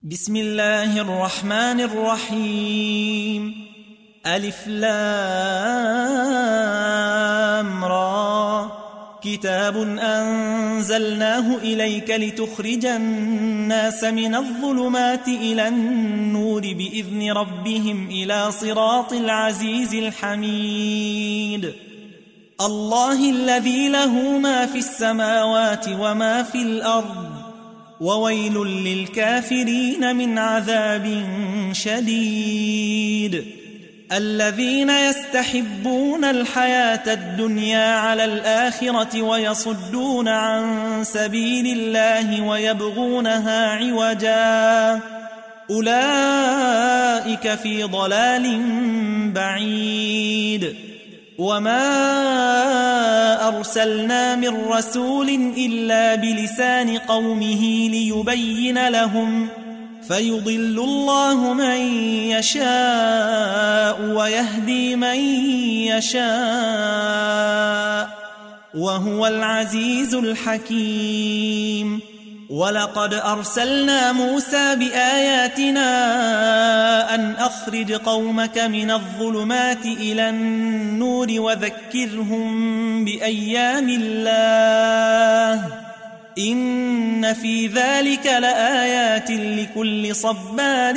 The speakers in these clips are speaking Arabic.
بسم الله الرحمن الرحيم. ألف لام را. كتاب أنزلناه إليك لتخرج الناس من الظلمات إلى النور بإذن ربهم إلى صراط العزيز الحميد. الله الذي له ما في السماوات وما في الأرض، وويل للكافرين من عذاب شديد. الذين يستحبون الحياة الدنيا على الآخرة ويصدون عن سبيل الله ويبغونها عوجا، أولئك في ضلال بعيد. وما أرسلنا من رسول إلا بلسان قومه ليبين لهم، فيضل الله من يشاء ويهدي من يشاء، وهو العزيز الحكيم. ولقد أرسلنا موسى بآياتنا أن أخرج قومك من الظلمات إلى النور وذكرهم بأيام الله، إن في ذلك لآيات لكل صبار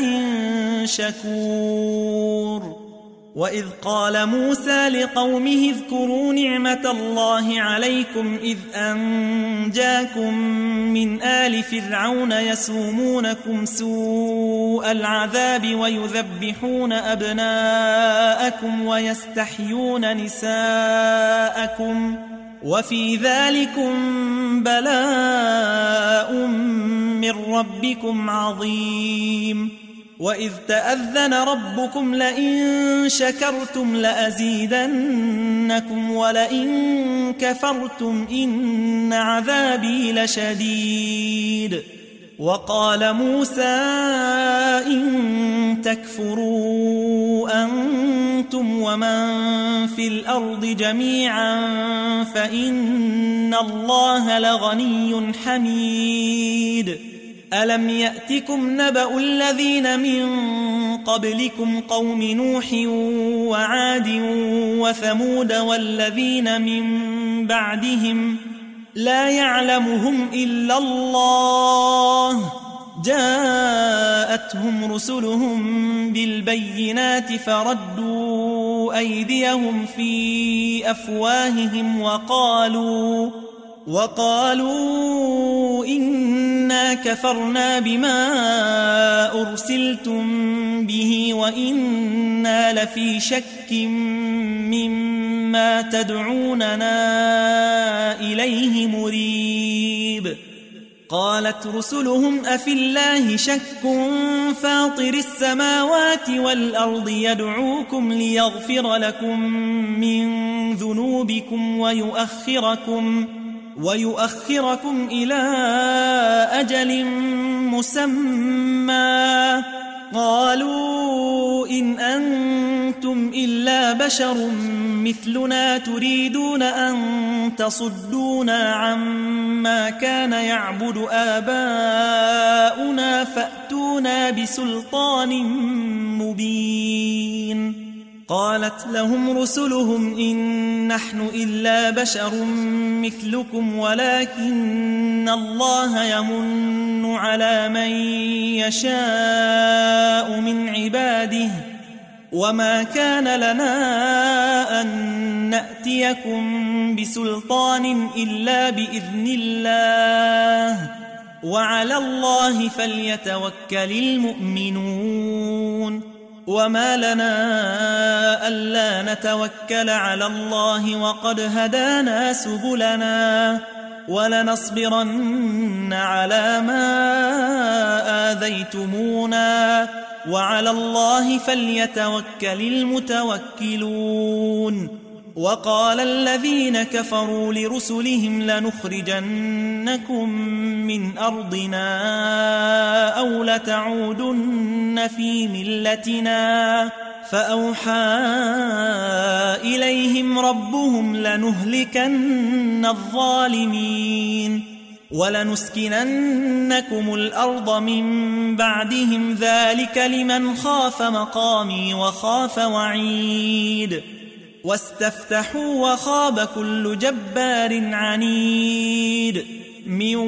شكور. وإذ قال موسى لقومه اذكروا نعمة الله عليكم إذ أنجاكم من آل فرعون يسومونكم سوء العذاب ويذبحون أبناءكم ويستحيون نساءكم، وفي ذلكم بلاء من ربكم عظيم. وإذ تأذن ربكم لئن شكرتم لأزيدنكم ولئن كفرتم إن عذابي لشديد. وقال موسى إن تكفروا أنتم ومن في الأرض جميعا فإن الله لغني حميد. ألم يأتكم نبأ الذين من قبلكم قوم نوح وعاد وثمود والذين من بعدهم لا يعلمهم إلا الله، جاءتهم رسلهم بالبينات فردوا أيديهم في أفواههم وقالوا إنا كفرنا بما أرسلتم به وإنا لفي شك مما تدعوننا إليه مريب. قالت رسلهم أفي الله شك فاطر السماوات والأرض يدعوكم ليغفر لكم من ذنوبكم ويؤخركم إلى أجل مسمى. قالوا إن أنتم إلا بشر مثلنا تريدون أن تصدونا عما كان يعبد آباؤنا فأتونا بسلطان مبين. قالت لهم رسلهم إن نحن إلا بشر مثلكم ولكن الله يمن على من يشاء من عباده، وما كان لنا أن نأتيكم بسلطان إلا بإذن الله، وعلى الله فليتوكل المؤمنون. وما لنا ألا نتوكل على الله وقد هدانا سبلنا ولنصبرن على ما آذيتمونا وعلى الله فليتوكل المتوكلون. وقال الذين كفروا لرسلهم لنخرجنكم من أرضنا أو لتعودن في ملتنا، فأوحى إليهم ربهم لنهلكن الظالمين ولنسكننكم الأرض من بعدهم ذلك لمن خاف مقامي وخاف وعيد واستفتحوا وخاب كل جبار عنيد من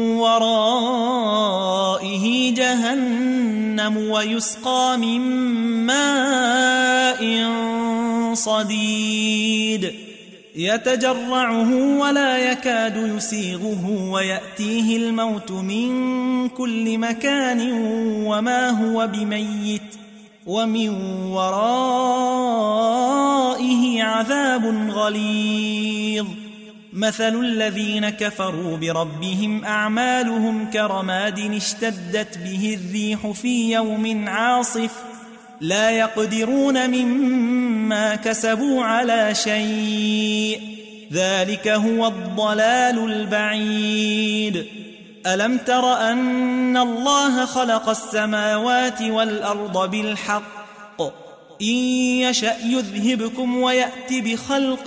ورائه جهنم ويسقى من ماء صديد يتجرعه ولا يكاد يسيغه ويأتيه الموت من كل مكان وما هو بميت ومن ورائه عذاب غليظ مثل الذين كفروا بربهم أعمالهم كرماد اشتدت به الريح في يوم عاصف لا يقدرون مما كسبوا على شيء ذلك هو الضلال البعيد ألم تر أن الله خلق السماوات والأرض بالحق إن يشأ يذهبكم ويأت بخلق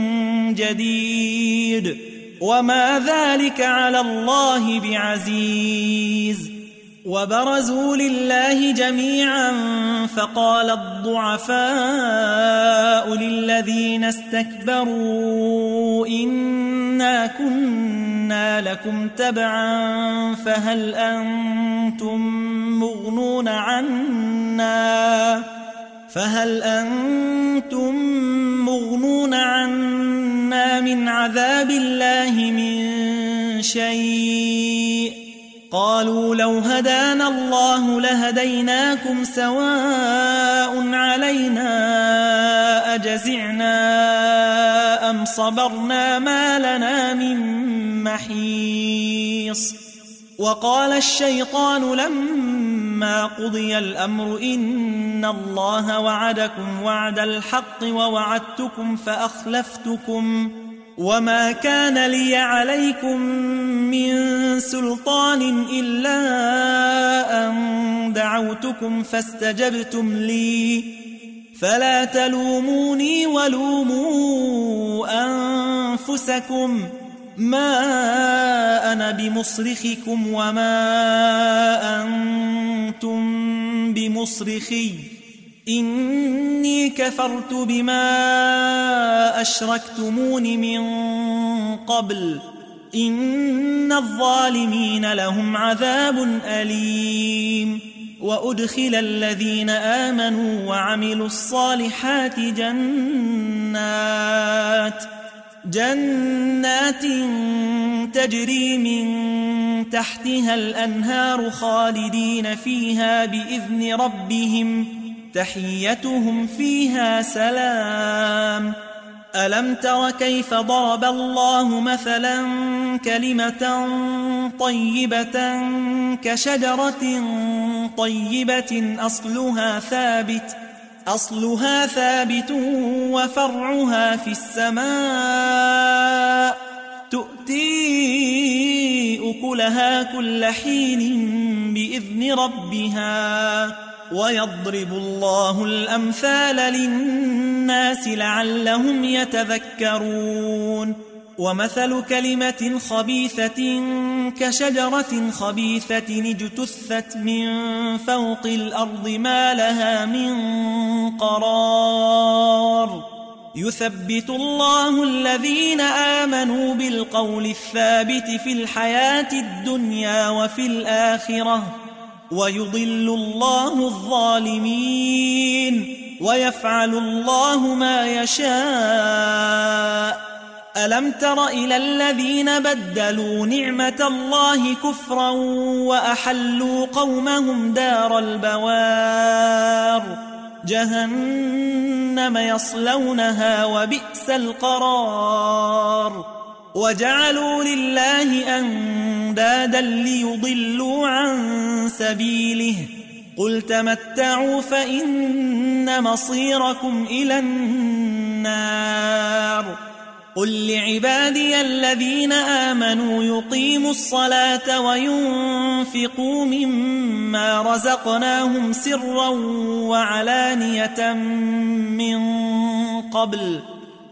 جديد وما ذلك على الله بعزيز وبرزوا لله جميعا فقال الضعفاء للذين استكبروا إنا كنا لكم تبعا فهل أنتم مغنون عنا من عذاب الله من شيء قالوا لو هدانا الله لهديناكم سواء علينا أجزعنا أم صبرنا ما لنا من محيص وقال الشيطان لما قضي الأمر إن الله وعدكم وعد الحق ووعدتكم فأخلفتكم وما كان لي عليكم من سلطان إلا أن دعوتكم فاستجبتم لي فلا تلوموني ولوموا أنفسكم ما أنا بمصرخكم وما أنتم بمصرخي إني كفرت بما أشركتمون من قبل إن الظالمين لهم عذاب أليم وأدخل الذين آمنوا وعملوا الصالحات جنات تجري من تحتها الأنهار خالدين فيها بإذن ربهم تحيتهم فيها سلام ألم تر كيف ضرب الله مثلا كلمة طيبة كشجرة طيبة أصلها ثابت وفرعها في السماء تؤتي أكلها كل حين بإذن ربها ويضرب الله الأمثال للناس لعلهم يتذكرون ومثل كلمة خبيثة كشجرة خبيثة اجتثت من فوق الأرض ما لها من قرار يثبت الله الذين آمنوا بالقول الثابت في الحياة الدنيا وفي الآخرة ويضل الله الظالمين ويفعل الله ما يشاء ألم تر إلى الذين بدلوا نعمة الله كفرا وأحلوا قومهم دار البوار جهنم يصلونها وبئس القرار وجعلوا لله أندادا ليضلوا عن سبيله قل تمتعوا فإن مصيركم إلى النار قل لعبادي الذين آمنوا يقيموا الصلاة وينفقوا مما رزقناهم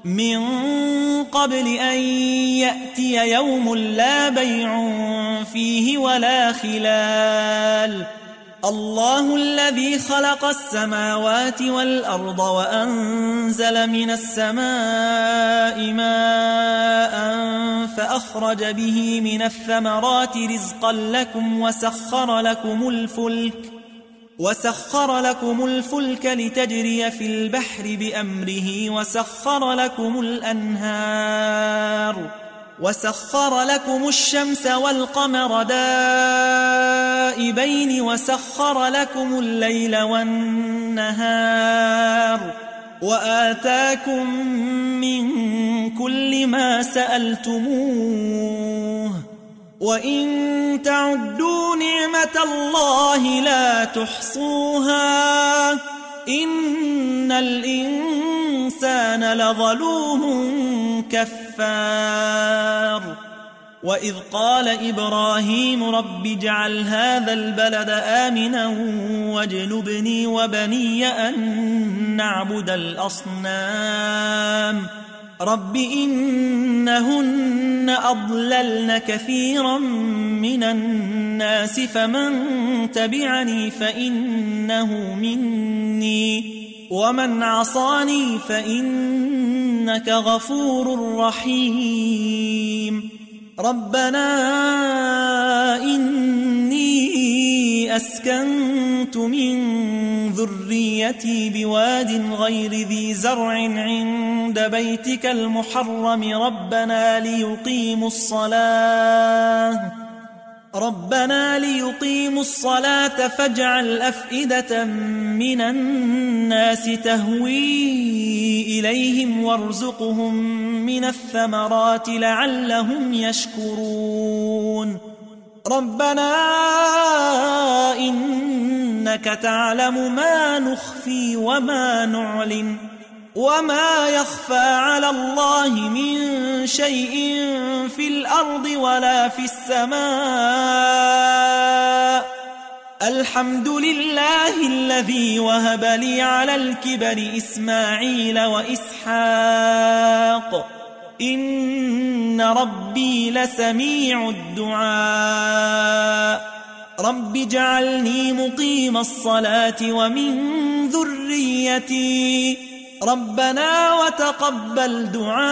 من قبل أن يأتي يوم لا بيع فيه ولا خلال. الله الذي خلق السماوات والأرض وأنزل من السماء ماء فأخرج به من الثمرات رزقا لكم وسخر لكم الفلك لتجري في البحر بأمره وسخر لكم الشمس والقمر دائبين وسخر لكم الليل والنهار وآتاكم من كل ما سألتموه وإن تعدوا نعمة الله لا تحصوها إن الإنسان لظلوم كفار. وإذ قال إبراهيم رب اجعل هذا البلد آمنا واجنبني وبني أن نعبد الأصنام رب إنهن أضللن كثيرا من الناس فمن تبعني فإنه مني ومن عصاني فإنك غفور رحيم. ربنا إني أسكنت من ذريتي بواد غير ذي زرع عند بيتك المحرم ربنا ليقيموا الصلاة فاجعل أفئدة من الناس تهوي إليهم وارزقهم من الثمرات لعلهم يشكرون. ربنا إنك تعلم ما نخفي وما نعلن وما يخفى على الله من شيء في الأرض ولا في السماء. الحمد لله الذي وهب لي على الكبر إسماعيل وإسحاق إن ربي لسميع الدعاء. رب اجعلني مقيم الصلاة ومن ذريتي ربنا وتقبل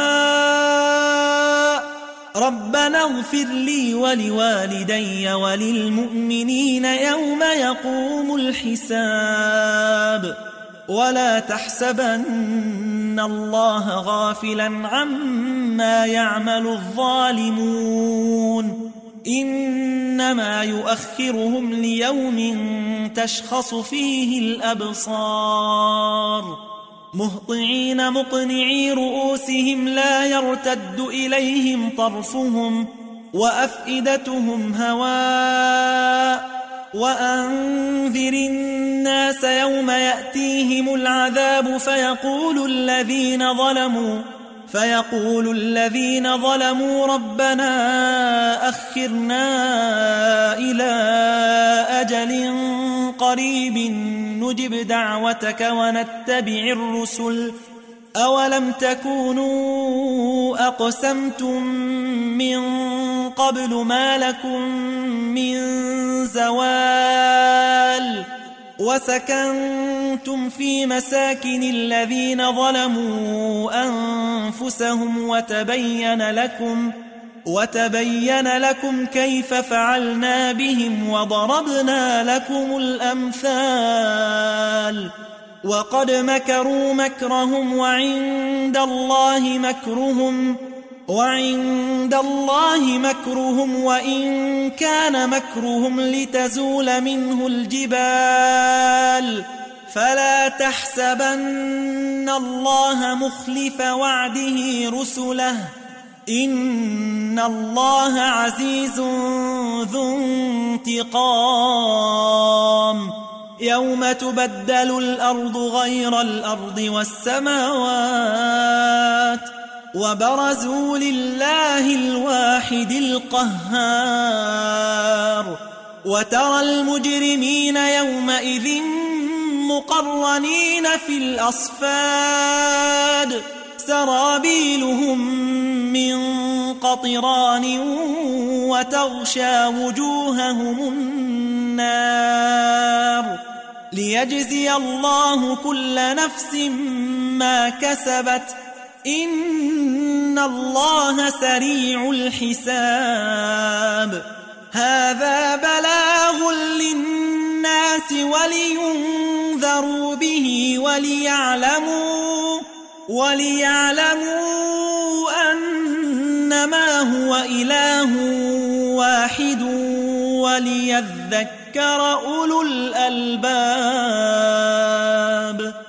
دعاء. ربنا اغفر لي ولوالدي وللمؤمنين يوم يقوم الحساب. ولا تحسبن الله غافلا عما يعمل الظالمون إنما يؤخرهم ليوم تشخص فيه الأبصار مهطعين مقنعي رؤوسهم لا يرتد إليهم طرفهم وأفئدتهم هواء. وأنذر الناس يوم يأتيهم العذاب فيقول الذين ظلموا ربنا أخرنا إلى أجل قريب نجب دعوتك ونتبع الرسل أولم تكونوا أقسمتم من قبل ما لكم من زوال وسكنتم في مساكن الذين ظلموا أنفسهم وتبين لكم كيف فعلنا بهم وضربنا لكم الأمثال. وقد مكروا مكرهم وعند الله مكرهم وإن كان مكرهم لتزول منه الجبال. فلا تحسبن الله مخلف وعده رسله إن الله عزيز ذو انتقام. يوم تبدل الأرض غير الأرض والسماوات وبرزوا لله الواحد القهار. وترى المجرمين يومئذ مقرنين في الأصفاد سرابيلهم من قطران وتغشى وجوههم النار ليجزي الله كل نفس ما كسبت إن الله سريع الحساب هذا بلاغ للناس ولينذروا به وليعلموا أنما هو إله واحد وليذكر أولو الألباب